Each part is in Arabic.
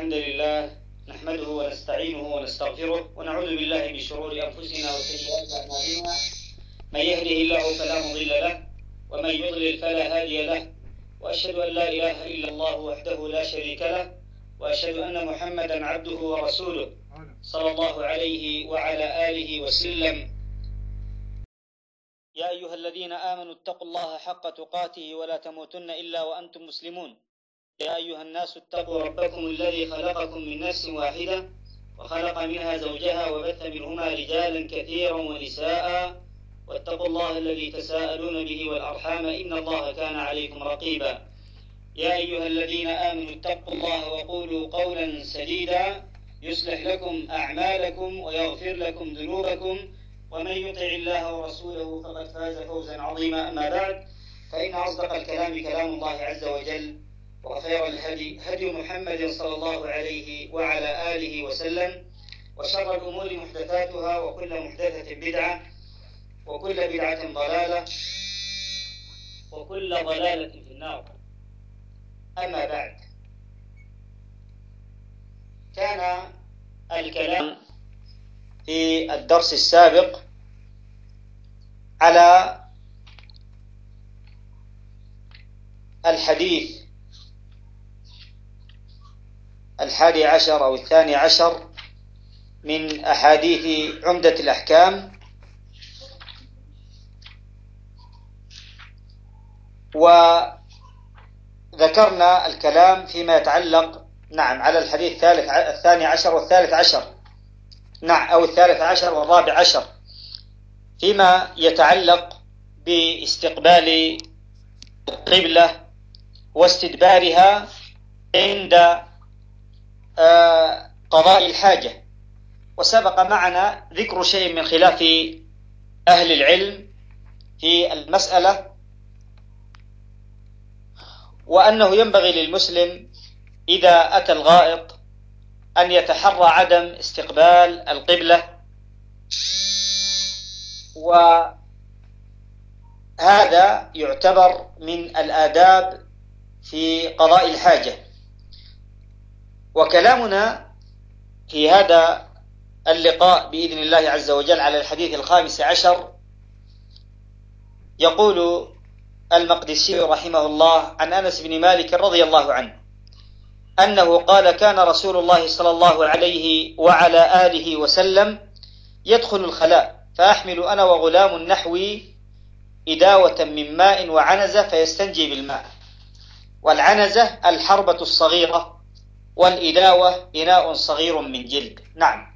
الحمد لله نحمده ونستعينه ونستغفره ونعوذ بالله من شرور أنفسنا وسيئات أعمالنا. من يهده الله فلا مضل له ومن يضلل فلا هادي له، وأشهد أن لا إله إلا الله وحده لا شريك له، وأشهد أن محمدا عبده ورسوله صلى الله عليه وعلى آله وسلم. يا أيها الذين آمنوا اتقوا الله حق تقاته ولا تموتن إلا وأنتم مسلمون. يا أيها الناس اتقوا ربكم الذي خلقكم من نفس واحدة وخلق منها زوجها وبث منهما رجالا كثيرا ونساء، واتقوا الله الذي تساءلون به والأرحام إن الله كان عليكم رقيبا. يا أيها الذين آمنوا اتقوا الله وقولوا قولا سديدا يصلح لكم أعمالكم ويغفر لكم ذنوبكم، ومن يطع الله ورسوله فقد فاز فوزا عظيما. أما بعد، فإن أصدق الكلام كلام الله عز وجل، وخير الهدي هدي محمد صلى الله عليه وعلى آله وسلم، وشر الأمور محدثاتها وكل محدثة بدعة وكل بدعة ضلالة وكل ضلالة في النار. أما بعد، كان الكلام في الدرس السابق على الحديث 11 أو 12 من أحاديث عمدة الأحكام، وذكرنا الكلام فيما يتعلق على الحديث 12 والثالث عشر، أو 13 والرابع عشر، فيما يتعلق باستقبال القبلة واستدبارها عند قضاء الحاجة. وسبق معنا ذكر شيء من خلاف أهل العلم في المسألة، وأنه ينبغي للمسلم إذا أتى الغائط أن يتحرى عدم استقبال القبلة، وهذا يعتبر من الآداب في قضاء الحاجة. وكلامنا في هذا اللقاء بإذن الله عز وجل على الحديث 15. يقول المقدسي رحمه الله عن أنس بن مالك رضي الله عنه أنه قال: كان رسول الله صلى الله عليه وعلى آله وسلم يدخل الخلاء فأحمل أنا وغلام نحوي إداوة من ماء وعنزة فيستنجي بالماء. والعنزة الحربة الصغيرة، والإداوة إناء صغير من جلد. نعم.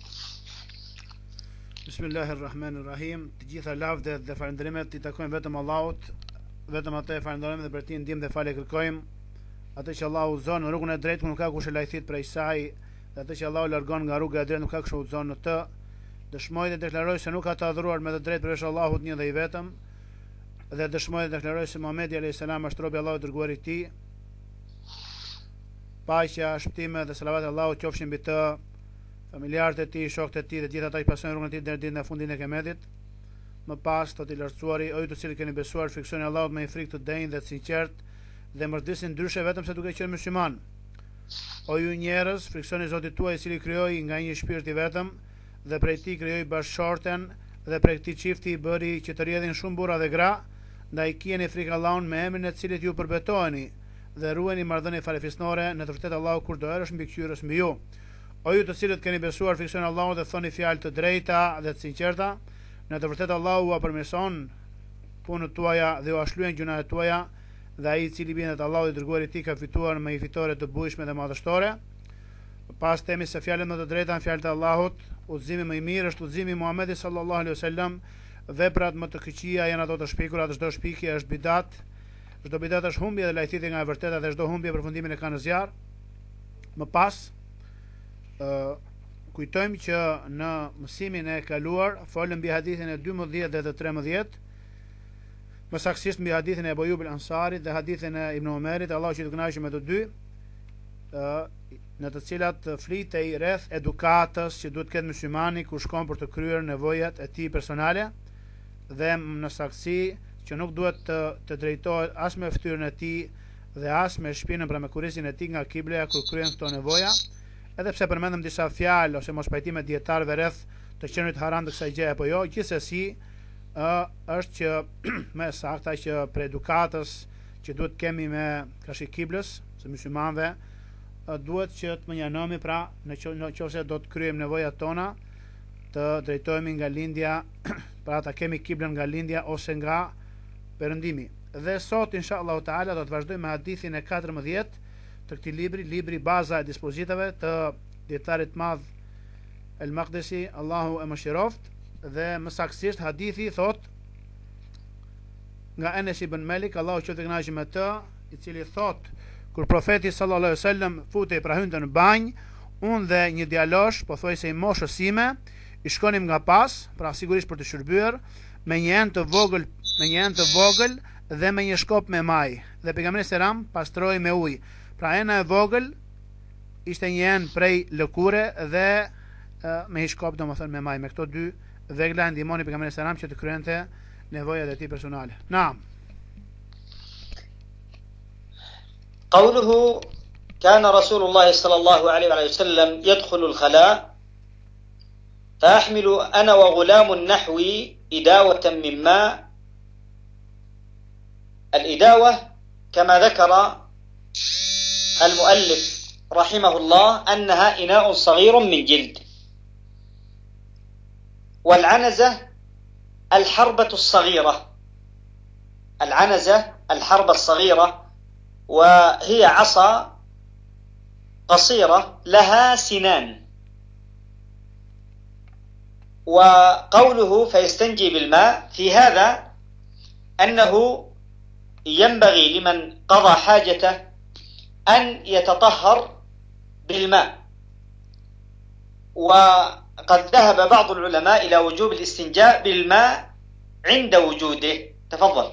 Bismillahirrahmanirrahim. Të gjitha lavdet dhe falënderimet i takojnë vetëm Allahut, vetëm atë e falenderojmë dhe për ti ndihmë dhe falë kërkojmë. Atë që Allahu udhëzon në rrugën e drejtë, nuk ka kush e lajthit prej saj, dhe atë që Allahu largon nga rruga e drejtë, nuk ka kush udhëzon në të. Dëshmoj dhe deklaroj se nuk ka të adhuruar me të drejtë përveç Allahut një dhe i vetëm, dhe dëshmoj dhe deklaroj se Muhamedi alayhis salam është robi i Allahut, dërguari i tij. Paqja, shpëtimi dhe selavat e Allahut qofshin mbi të, familjarët e tij, shokët e tij dhe gjithë ata që pasojnë rrugën e tij deri në ditën e fundit e Kiametit. Më pas, thotë i lartësuari, o ju të cilët keni besuar, friksoni Allahut me një frikë të denjë dhe të sinqert, dhe mërdisni ndryshe vetëm se duke qenë musliman. O ju njerëz, friksoni Zotin tuaj, i cili krijoi nga një shpirt i vetëm, dhe prej tij krijoi bashkëshorten, dhe prej këtij çifti i bëri që të rrjedhin shumë burra dhe gra. Ndaj keni frikë Allahun me emrin e cilit ju përbetoheni, dhe ruajeni marrëdhënie falefisnore, në të vërtetë Allahu kur do erësh mbikëqyrës mbi ju. O ju të cilët keni besuar, friksoni Allahun dhe thoni fjalë të drejta dhe të sinqerta, në të vërtetë Allahu u përmirëson punët tuaja dhe u ashlyen gjunat tuaja, dhe ai i cili bindet Allahut dhe dërguarit e tij ka fituar me një fitore të bujshme dhe madhështore. Pas themi se fjalët më të drejta janë fjalët e Allahut, udhëzimi më i mirë është udhëzimi i Muhamedit sallallahu alaihi wasallam, veprat më të këqija janë ato të shpikura, çdo shpikje është bidat, çdo bidat është humbje dhe lajthitje nga e vërteta, dhe çdo humbje përfundimin e ka në zjarr. Më pas kujtojmë që në mësimin e kaluar folëm mbi hadithin e 12 dhe të 13, më saktësisht mbi hadithin e Abu Ayyub al-Ansarit dhe hadithin e Ibn Umerit, Allahu që të kënaqë me të dy, në të cilat flitej rreth edukatës që duhet të ketë muslimani kur shkon për të kryer nevojat e tij personale, dhe në saktësi që nuk duhet të drejtohet as me fytyrën e tij, dhe as me shpinën pra me kurisin e tij nga kibleja kur kryen këto nevoja, edhe pse përmendëm disa fjalë ose mos pajtime dietarëve rreth të qenit haram të kësaj gjëje apo jo, gjithsesi është që më saktë që për edukatës që duhet kemi me krashi kiblës së myslimanëve, duhet që të mënjanohemi pra nëse do të kryejmë nevojat tona, të drejtohemi nga lindja, pra ta kemi kiblën nga lindja ose nga perëndimi. Dhe sot inshallah taala do të vazhdojmë me hadithin e 14 të këtij libri, libri baza e dispozitave të dietarit madh El Maqdisi, Allahu e mëshiroft, dhe më saktësisht hadithi thot nga Enes ibn Malik, Allahu qoftë i kënaqur me të, i cili thot kur profeti sallallahu alaihi wasallam futej pra hynte në banjë, unë dhe një djalosh, pothuajse i moshës sime, i shkonim nga pas, pra sigurisht për të shërbyer, me një enë të vogël dhe me një shkop me maj. Dhe pejgamberi selam pastroi me ujë. Pra ena e vogël ishte një enë prej lëkure dhe me një shkop domethënë me maj. Me këto dy vegla ndihmoni pejgamberin selam që të kryente nevojat e tij personale. Naam. قوله كان رسول الله صلى الله عليه وسلم يدخل الخلاء فأحمل أنا وغلام نحوي إداوة من ماء. الإداوة كما ذكر المؤلف رحمه الله أنها إناء صغير من جلد، والعنزة الحربة الصغيرة، العنزة الحربة الصغيرة، وهي عصا قصيرة لها سنان. وقوله فيستنجي بالماء في هذا أنه ينبغي لمن قضى حاجته أن يتطهر بالماء. وقد ذهب بعض العلماء إلى وجوب الاستنجاء بالماء عند وجوده. تفضل.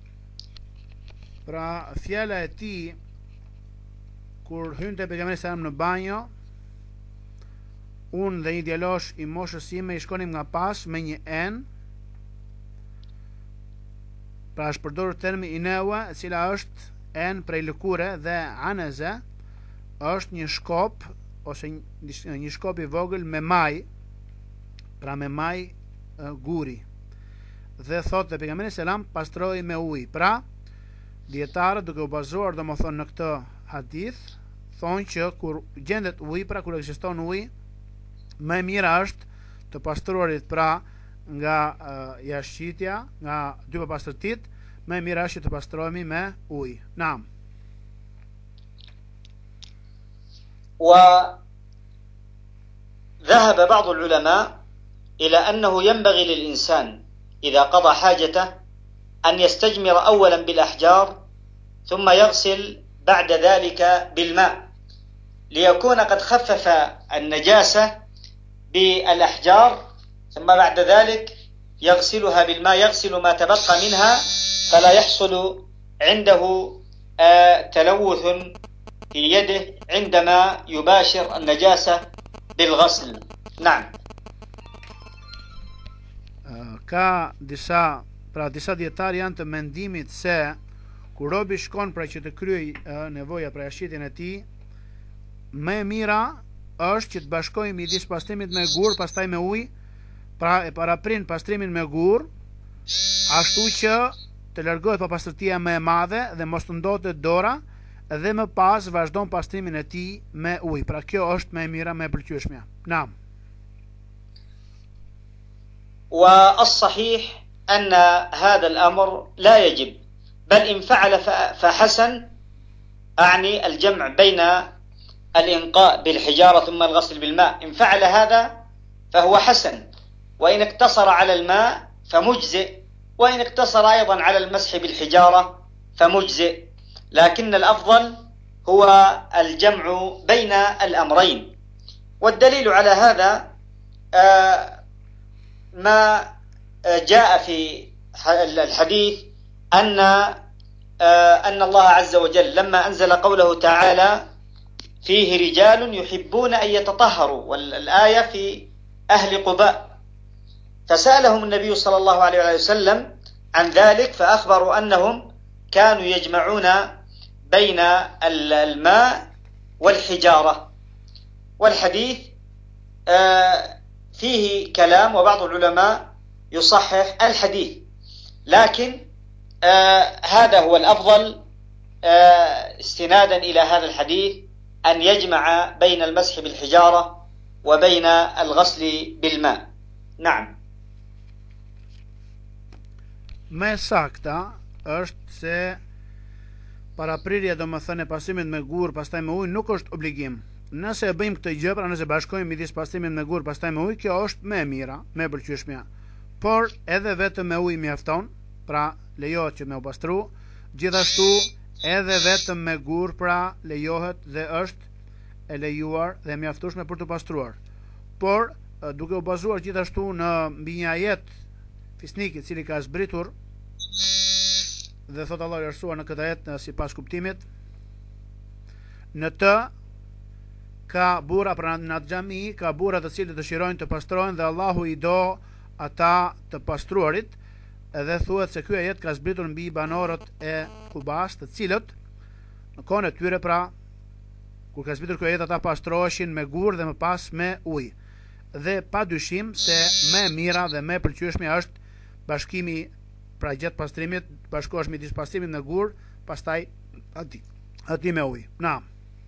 Pra fjala e tij kur hynte pejgamberi sa në banjo, unë dhe një djalosh i moshës sime i shkonim nga pas me një enë, pra është përdorur termi inewa, e cila është enë prej lëkure, dhe aneze është një shkop ose një shkop i vogël me maj, pra me maj guri. Dhe thotë dhe pejgamberi selam pastroi me ujë. Pra dietarët duke u bazuar domethënë në këtë hadith thonë që kur gjendet ujë, pra kur ekziston ujë, më e mira është të pastruarit pra nga jashtëqitja, nga dy papastërtit, më e mira është të pastrohemi me ujë. Naam. وذهب بعض العلماء إلى أنه ينبغي للإنسان إذا قضى حاجته أن يستجمر أولا بالأحجار ثم يغسل بعد ذلك بالماء، ليكون قد خفف النجاسة بالأحجار، ثم بعد ذلك يغسلها بالماء، يغسل ما تبقى منها فلا يحصل عنده تلوث في يده عندما يباشر النجاسة بالغسل. نعم. Ka disa dietar janë të mendimit se kur robi shkon pra që të kryej nevoja pra jashtëqitjen e tij, më e mira është që të bashkojë midis pastrimit me gur, pastaj me ujë, pra e paraprin pastrimin me gur, ashtu që të largohet papastërtia më e madhe dhe mos të ndotet dora, dhe më pas vazhdon pastrimin e tij me ujë. Pra kjo është më e mira, më e pëlqyeshmja. Naam. والصحيح أن هذا الأمر لا يجب، بل إن فعل فحسن، أعني الجمع بين الإنقاء بالحجارة ثم الغسل بالماء. إن فعل هذا فهو حسن، وإن اقتصر على الماء فمجزئ، وإن اقتصر أيضا على المسح بالحجارة فمجزئ، لكن الأفضل هو الجمع بين الأمرين. والدليل على هذا ما جاء في الحديث أن الله عز وجل لما أنزل قوله تعالى فيه رجال يحبون أن يتطهروا، والآية في أهل قباء، فسألهم النبي صلى الله عليه وسلم عن ذلك، فأخبروا أنهم كانوا يجمعون بين الماء والحجارة. والحديث فيه كلام، وبعض العلماء يصحح الحديث، لكن هذا هو الأفضل استنادا إلى هذا الحديث، أن يجمع بين المسح بالحجارة وبين الغسل بالماء. نعم. Më sakta është se paraprirja domethënë e pastrimit me gur pastaj me ujë nuk është obligim. Nëse e bëjmë këtë gjë, pra nëse bashkojmë midis pastrimit me gur pastaj me ujë, kjo është më e mira, më e pëlqyeshmja. Por edhe vetëm me ujë mjafton, pra lejohet që me u pastru, gjithashtu edhe vetëm me gur pra lejohet dhe është e lejuar dhe e mjaftueshme për të pastruar. Por duke u bazuar gjithashtu në mbi një ajet fisnik i cili ka zbritur dhe thot Allah i arsuar në këtë ajet sipas kuptimit, në të ka burra, pra në atë xhami ka burra të cilët dëshirojnë të pastrohen dhe Allahu i do ata të pastruarit, edhe thuhet se ky ajet ka zbritur mbi banorët e Kubas, të cilët në kohën e tyre, pra kur ka zbritur ky ajet, ata pastroheshin me gur dhe më pas me ujë. Dhe pa dyshim se më e mira dhe më e pëlqyeshme është bashkimi, pra gjatë pastrimit, bashkohesh midis pastrimit me gur, pastaj aty me ujë. Naam.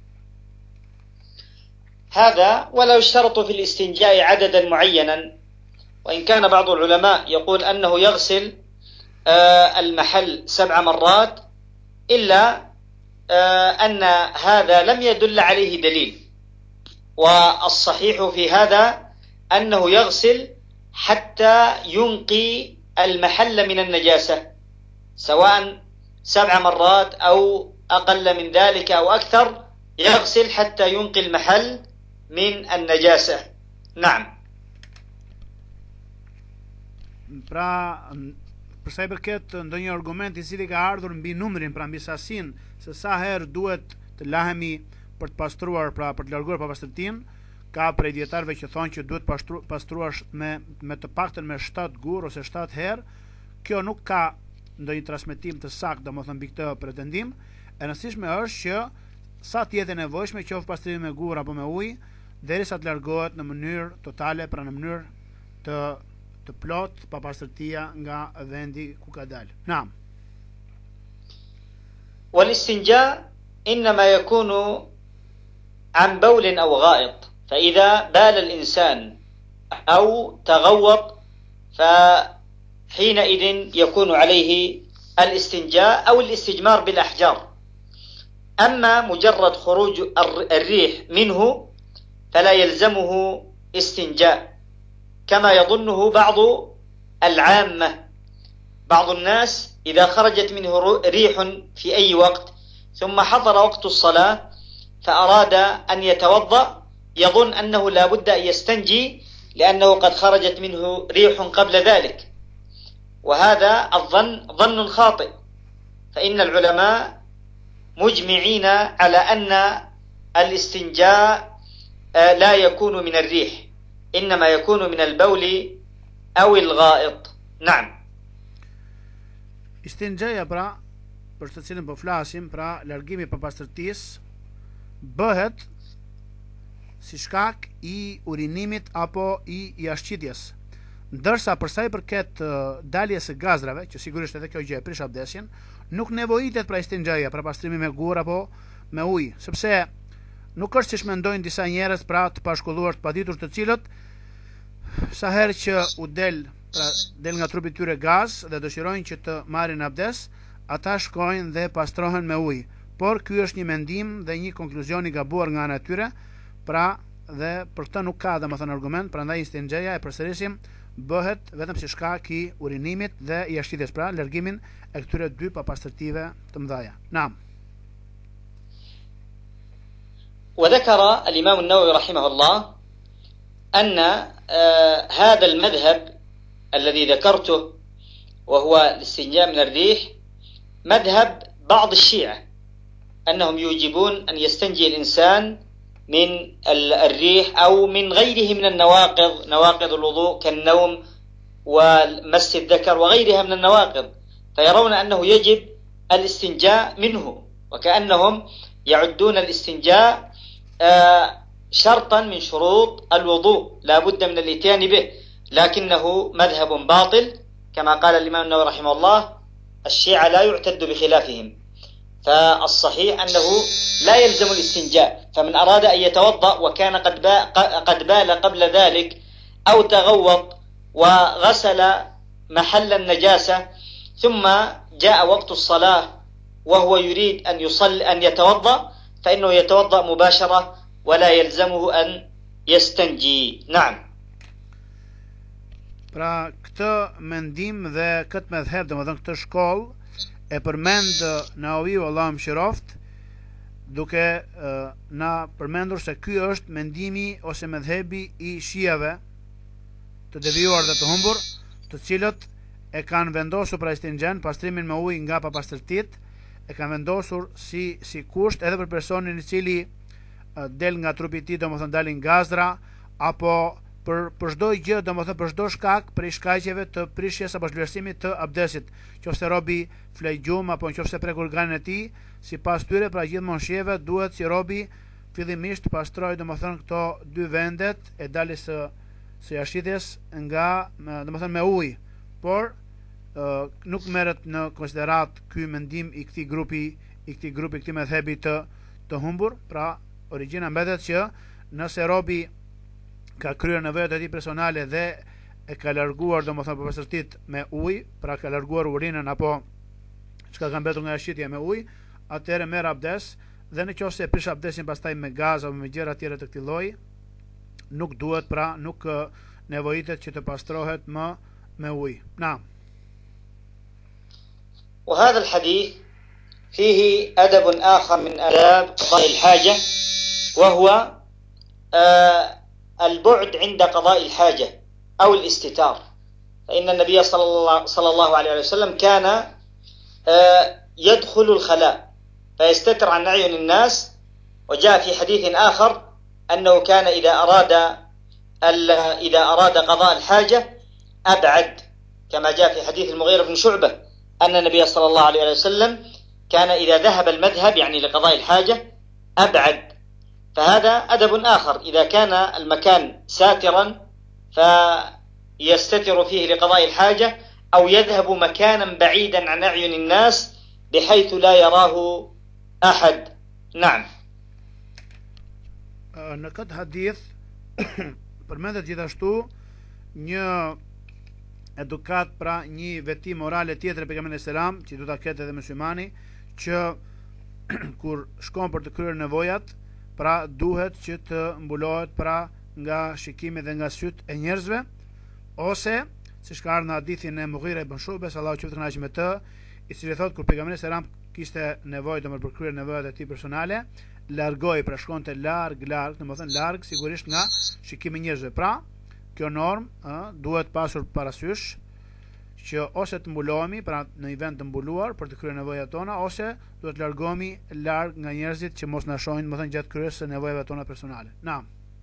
هذا ولا يشترط في الاستنجاء عددا معينا، وإن كان بعض العلماء يقول أنه يغسل المحل 7 مرات، إلا أن هذا لم يدل عليه دليل، والصحيح في هذا أنه يغسل حتى ينقي المحل من النجاسة، سواء 7 مرات أو أقل من ذلك أو أكثر، يغسل حتى ينقي المحل من النجاسة. نعم. Pra, përsa i përket ndonjë argument i cili ka ardhur mbi numrin, pra mbi sasinë se sa herë duhet të lahemi për të pastruar, pra për të larguar papastërtinë, ka prej dietarëve që thonë që duhet pastruash me të paktën me 7 gur ose 7 herë. Kjo nuk ka ndonjë transmetim të saktë, domethënë mbi këtë pretendim. E rëndësishme është që sa të jetë nevojshme, qoftë pastrimi me gur apo me ujë, derisa të largohet në mënyrë totale, pra në mënyrë të plot papastërtia nga vendi ku ka dalë. Naam. والاستنجاء إنما يكون عن بول أو غائط، فإذا بال الإنسان أو تغوط فحينئذ يكون عليه الاستنجاء أو الاستجمار بالأحجار. أما مجرد خروج الريح منه فلا يلزمه استنجاء كما يظنه بعض العامة. بعض الناس إذا خرجت منه ريح في أي وقت ثم حضر وقت الصلاة فأراد أن يتوضأ، يظن أنه لا بد أن يستنجي لأنه قد خرجت منه ريح قبل ذلك، وهذا الظن ظن خاطئ، فإن العلماء مجمعين على أن الاستنجاء لا يكون من الريح، إنما يكون من البول أو الغائط. نعم. Istinxhaja, pra, për të cilën po flasim, pra largimi i papastërtisë, bëhet si shkak i urinimit apo i jashtëqitjes. Ndërsa për sa i përket daljes së gazrave, që sigurisht edhe kjo gjë e prish abdesin, nuk nevojitet pra istinxhaja, pra pastrimi me gur apo me ujë, sepse nuk është siç mendojnë disa njerëz, pra të pashkolluar, të paditur, të cilët sa herë që u del nga trupi i tyre gaz dhe dëshirojnë që të marrin abdes, ata shkojnë dhe pastrohen me ujë. Por ky është një mendim dhe një konkluzion i gabuar nga ana e tyre, pra dhe për këtë nuk ka domethënë argument, prandaj istinxhaja e përsërisim bëhet vetëm si shkak i urinimit dhe i jashtëqitjes, pra largimin e këtyre dy papastërtive të mëdha. Naam. وذكر الإمام النووي رحمه الله أن هذا المذهب الذي ذكرته وهو الاستنجاء من الريح مذهب بعض الشيعة، أنهم يوجبون أن يستنجي الإنسان من الريح أو من غيره من النواقض، نواقض الوضوء كالنوم ومس الذكر وغيرها من النواقض، فيرون أنه يجب الاستنجاء منه، وكأنهم يعدون الاستنجاء شرطا من شروط الوضوء لا بد من الاتيان به، لكنه مذهب باطل كما قال الإمام النووي رحمه الله: الشيعة لا يعتد بخلافهم. فالصحيح أنه لا يلزم الاستنجاء، فمن أراد أن يتوضأ وكان قد بال قبل ذلك أو تغوط وغسل محل النجاسة ثم جاء وقت الصلاة وهو يريد أن يتوضأ، فإنه يتوضأ مباشرة ولا يلزمه أن يستنجي. نعم. Pra këtë mendim dhe këtë medheb, domethënë këtë shkollë e përmend Nawawiu, Allahu mëshiroft, duke na përmendur se ky është mendimi ose medhebi i shiave të devijuar dhe të humbur, të cilët e kanë vendosur pra istinxhen, pastrimin me ujë nga papastërtitë, e kanë vendosur si kusht edhe për personin i cili del nga trupi i tij, domethënë dalin gazra apo për çdo gjë, domethënë për çdo shkak prej shkaqeve të prishjes apo zhvlerësimit të abdesit, qofse robi flej gjum apo nëse prek organin e tij, sipas tyre pra gjithmonë shijeve duhet si robi fillimisht të pastrojë domethënë këto dy vendet e daljes së jashitjes nga domethënë me ujë, por nuk merret në konsiderat ky mendim i këtij grupi këtij medhebi të humbur. Pra origjina mbetet që nëse robi ka kryer nevojat e tij personale dhe e ka larguar domethënë papastërtitë me ujë, pra ka larguar urinën apo çka ka mbetur nga jashitja me ujë, atëherë merr abdes, dhe nëse prish abdesin pastaj me gaz apo me gjëra tjera të këtij lloji, nuk duhet, pra nuk nevojitet që të pastrohet më me ujë. Na. وهذا الحديث فيه أدب آخر من آداب قضاء الحاجة، وهو البعد عند قضاء الحاجة أو الاستتار. فإن النبي صلى الله عليه وسلم كان يدخل الخلاء فيستتر عن أعين الناس، وجاء في حديث آخر أنه كان إذا أراد قضاء الحاجة أبعد، كما جاء في حديث المغيرة بن شعبة أن النبي صلى الله عليه وسلم كان إذا ذهب المذهب يعني لقضاء الحاجة أبعد. فهذا أدب آخر، إذا كان المكان ساترا فيستتر فيه لقضاء الحاجة، أو يذهب مكانا بعيدا عن أعين الناس بحيث لا يراه أحد. نعم. Në këtë hadith përmendet gjithashtu një edukat, pra një veti morale tjetër e pejgamberit selam që duhet ta ketë edhe muslimani, që kur shkon për të kryer nevojat, pra duhet që të mbulohet pra nga shikimi dhe nga syt e njerëzve, ose siç ka ardhur në hadithin e Mughira ibn Shubes, Allahu qoftë kënaqur me të, i cili thotë kur pejgamberi selam kishte nevojë domos për kryer nevojat e tij personale, largoi, pra shkonte larg, domethënë larg sigurisht nga shikimi i njerëzve. Pra kjo normë duhet pasur parasysh që ose të mbulohemi, pra në një vend të mbuluar për të kryer nevojat tona, ose duhet largohemi larg nga njerëzit që mos na shohin, domethënë gjatë kryerjes së nevojave tona personale. Naam.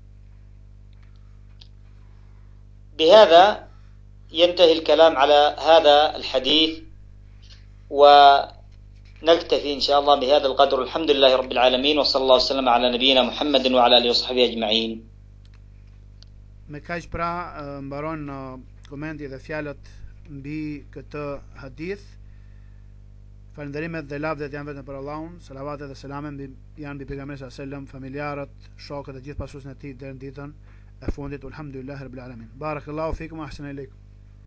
بهذا ينتهي الكلام على هذا الحديث، ونكتفي إن شاء الله بهذا القدر. الحمد لله رب العالمين، وصلى الله وسلم على نبينا محمد وعلى آله وصحبه أجمعين. Me kaq pra mbaron komenti dhe fjalët mbi këtë hadith. Falënderimet dhe lavdet janë vetëm për Allahun, salavatet dhe selamet janë mbi pejgamberin sallallahu alajhi wasallam, familjarët, shokët dhe gjithë pasuesit e tij deri në ditën e fundit. Alhamdulillah rabbil alamin. Barakallahu fikum wa ahsana ilaykum.